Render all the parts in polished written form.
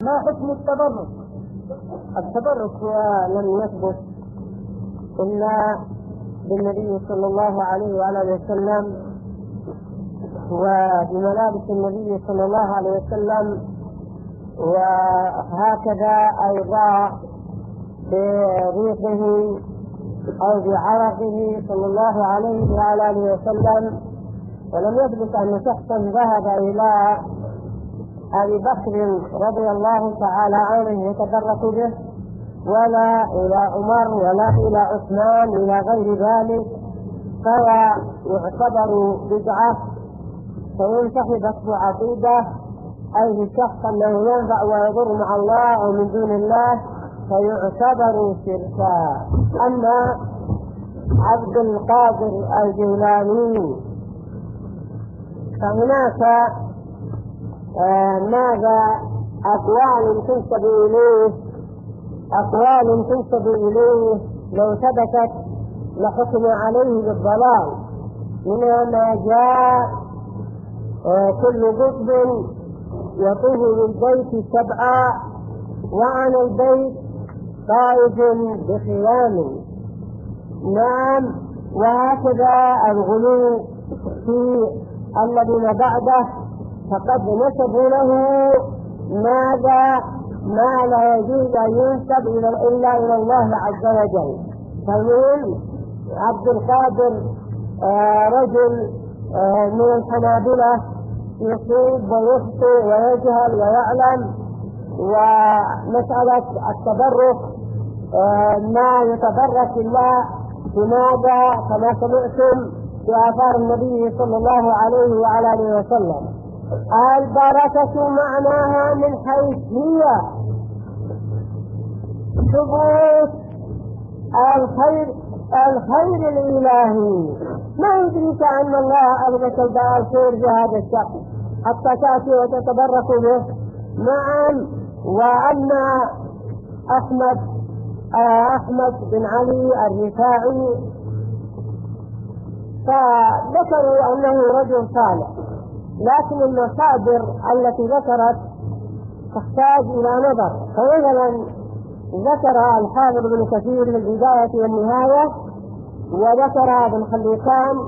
ما حكم التبرك؟ التبرك لم يثبت إلا بالنبي صلى الله عليه وعلى وسلم وبملابس النبي صلى الله عليه وسلم، وهكذا أيضا بريحه أو بعرقه صلى الله عليه وعلى وسلم. ولم يثبت أن شخصا ذهب إلى أبي بكر رضي الله تعالى عنه يتبرك به، ولا إلى عمر ولا إلى عثمان إلى غير ذلك، فيعتبر بدعة فينسحبت عقيدة أي الشخص أنه ينفع ويضر مع الله أو من دون الله فيعتبر شركا. أما عبد القادر الجيلاني فهناك ماذا أقوال تنسب إليه لو ثبتت لحكم عليه بالضلال، منها ما جاء كل قطب يطوف بالبيت سبعا وعن البيت طائف بخيام. نعم، وهكذا الغلو في الذين بعده فقد نسبوا له ماذا ما لا يجوز أن ينسب إلا إلى الله عز وجل. فمن عبد القادر رجل من الحنابلة يصيب ويخطئ ويجهل ويعلم، ومسألة التبرك ما يتبرك الله بماذا كما سمعتم في آثار النبي صلى الله عليه وعلى آله وسلم. البركة معناها من حيث هي ثبوت الخير الإلهي. ما يدرك أن الله ألبس الخير بهذا الشخص حتى تأتي وتتبرك به. نعم، وأما أحمد بن علي الرفاعي فذكروا أنه رجل صالح، لكن المصادر التي ذكرت تحتاج إلى نظر. فمثلا ذكر الحافظ ابن كثير في البداية والنهاية، وذكر ابن خليكان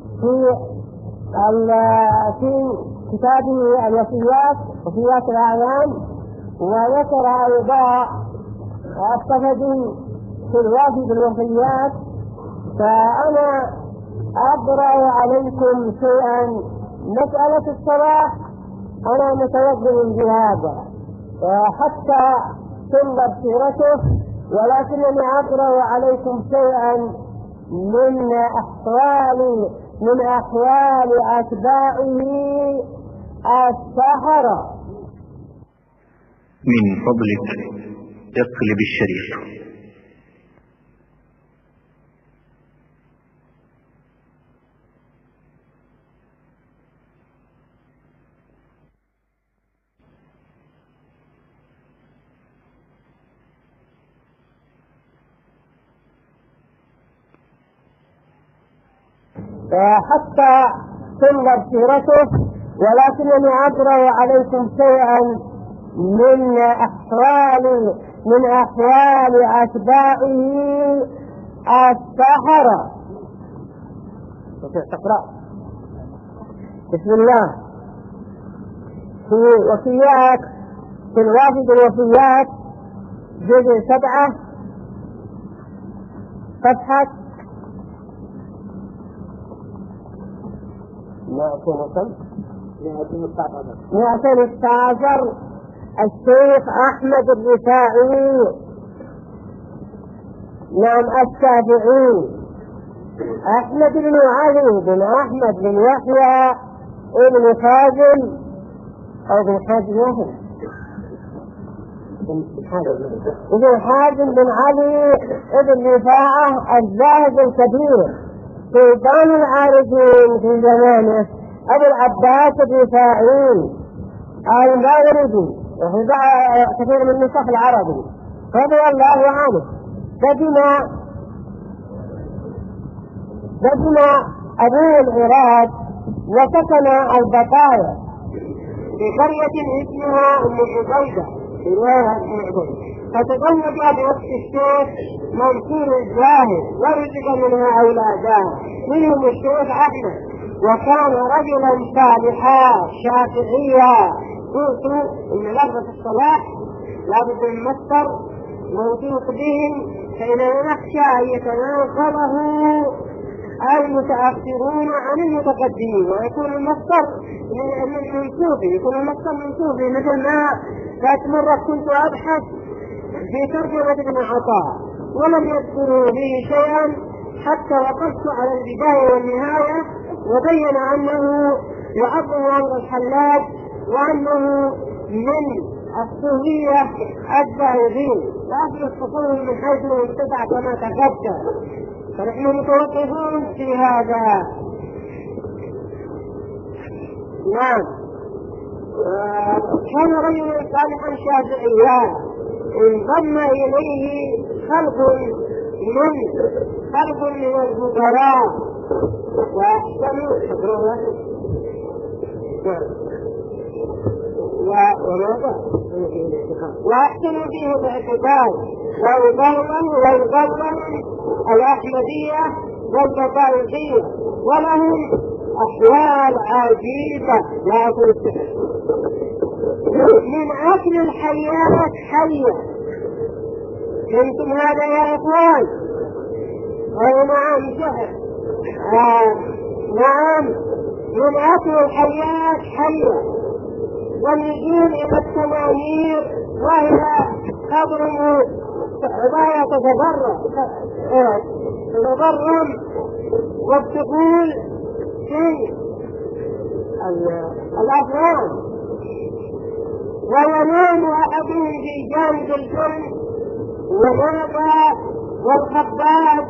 في كتابه الوصيات وصيات الأعيان، وذكر أيضا الصفدي في الوافي بالوصيات. فأنا أبرأ عليكم شيئا، مسألة الصلاة أنا متوجه بهذا حتى تنظر سيرته، ولكنني أقرأ عليكم شيئا من أحوال أتباعه السحرة. من فضلك اقلب الشريط. حتى تنظر سيرته، ولكنني أقرأ عليكم شيئا من أحوال أتباعه السحرة. تقرأ بسم الله في وصيات في الوافد الوصيات جزء 7 صفحة 219 الشيخ أحمد الرفاعي، نعم الشافعي، أحمد بن علي بن أحمد بن يحيى ابن حازم أو بن حازم ابن حازم بن علي ابن رفاعة الزاهد الكبير سلطان العارفين في زمانه، أبو العباس الرفاعي المغربي وفي كثير من النسخ العربي رضي الله عنه. قدم أبوه العراق وسكن البقايا في قرية اسمها أم عبيدة فتزوج بأخت الشيخ منصور الزاهد ورزق منها أولادا منهم الشيخ أحمد، وكان رجلا صالحا شافعيا. قلت إن لفظة الصلاح لابد من مصدر موثوق بهم، فإننا نخشى أن يتناقضه المتأخرون عن المتقدمين ويكون المصدر منصوبي، يكون المصدر منصوبي. مثل ما ذات مرة كنت أبحث في ترجمة ابن عطاء ولم يذكروا به شيئا حتى وقفت على البداية والنهاية، وبين أنه يعظم أمر الحلاج وأنه من الصوفية الزاهدين، لكن التصور من حيث يتبع كما تقدم، فنحن متوقفون في هذا. نعم. كان رجلا صالحا شافعيا انضم إليه خلق من الفقراء وأحسنوا فيه الاعتدال ويضلل الأحمدية والبطارقية، ولهم أحوال عجيبة لا تنسى. من أكل الحيات حية، فهمتم هذا يا إخوان؟ نعم شهر. نعم، من أكل الحيات حية، والنجوم إلى التمانير وهي تضرم وهي تتضرم وبتقول في الأفلام، وينام أحدهم في جانب الجن ويرضى والخباب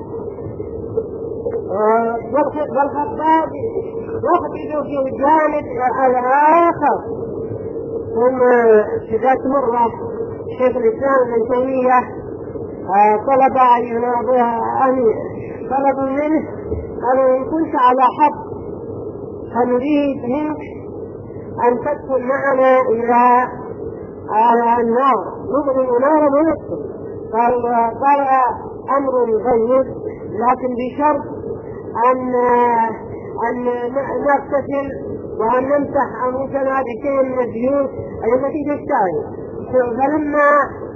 يخبز في الجانب الآخر. ثم ذات مرة شيخ الإسلام ابن تيمية طلب أن يناظرها طلبوا منه أن كنت على حق فنريد منك أن تدخل معنا إلى النار، نبغي نار وندخل. قال أمر جيد، لكن بشرط أن نغتسل وأن نمسح أنفسنا بشيء من الزيوت التي تشتعل. فلما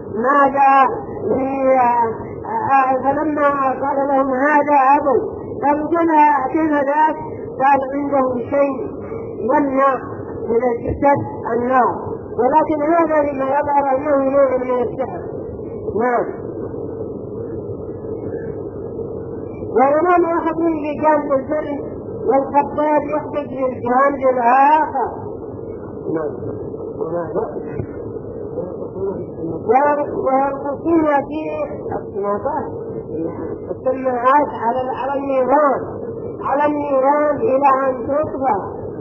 قال لهم هذا أبو، قالوا كيف ذاك؟ قال عنده شيء يمنع من الجسد النار، ولكن هذا لما يظهر أنه نوع من السحر. نعم. وينام أحدهم في جانب الجن والخباب يخرج من الجانب الآخر. ويرقصون في السماعات على النيران إلى أن تطفى،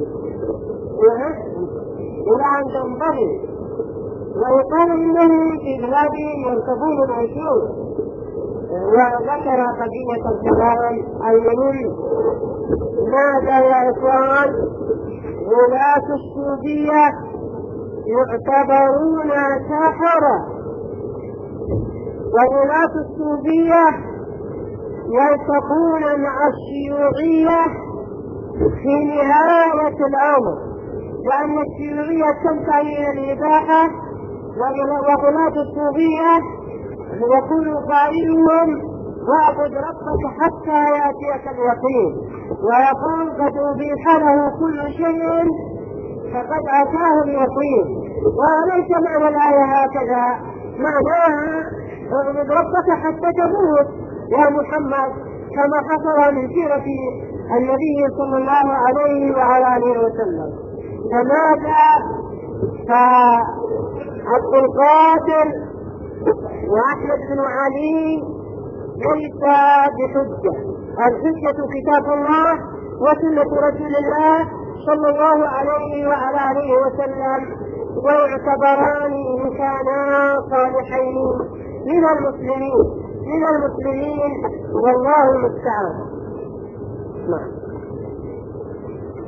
إلى أن تنطفئ. ويقال إنهم في بلادهم يركبون العشور. وذكر قضية الكلام المهم. ماذا يا إخوان؟ ولاة الصوفية يعتبرون سحرة، وولاة الصوفية يلتقون مع الشيوعية في نهاية الأمر، لأن الشيوعية تنتهي إلى الإباحة، وولاة الصوفية يقول قائلهم واعبد ربك حتى يأتيك اليقين، ويقول قد أبيح له كل شيء فقد أتاه اليقين. وليس معنى الآية هكذا، معناها اعبد ربك حتى تموت يا محمد، كما حصل من سيرة النبي صلى الله عليه وعلى آله وسلم. فماذا؟ فعبد القادر وأحمد بن علي ليس بحجة، الحجة كتاب الله وسنة رسول الله صلى الله عليه وعلى آله وسلم، ويعتبران إن كانا صالحين من المسلمين والله المستعان.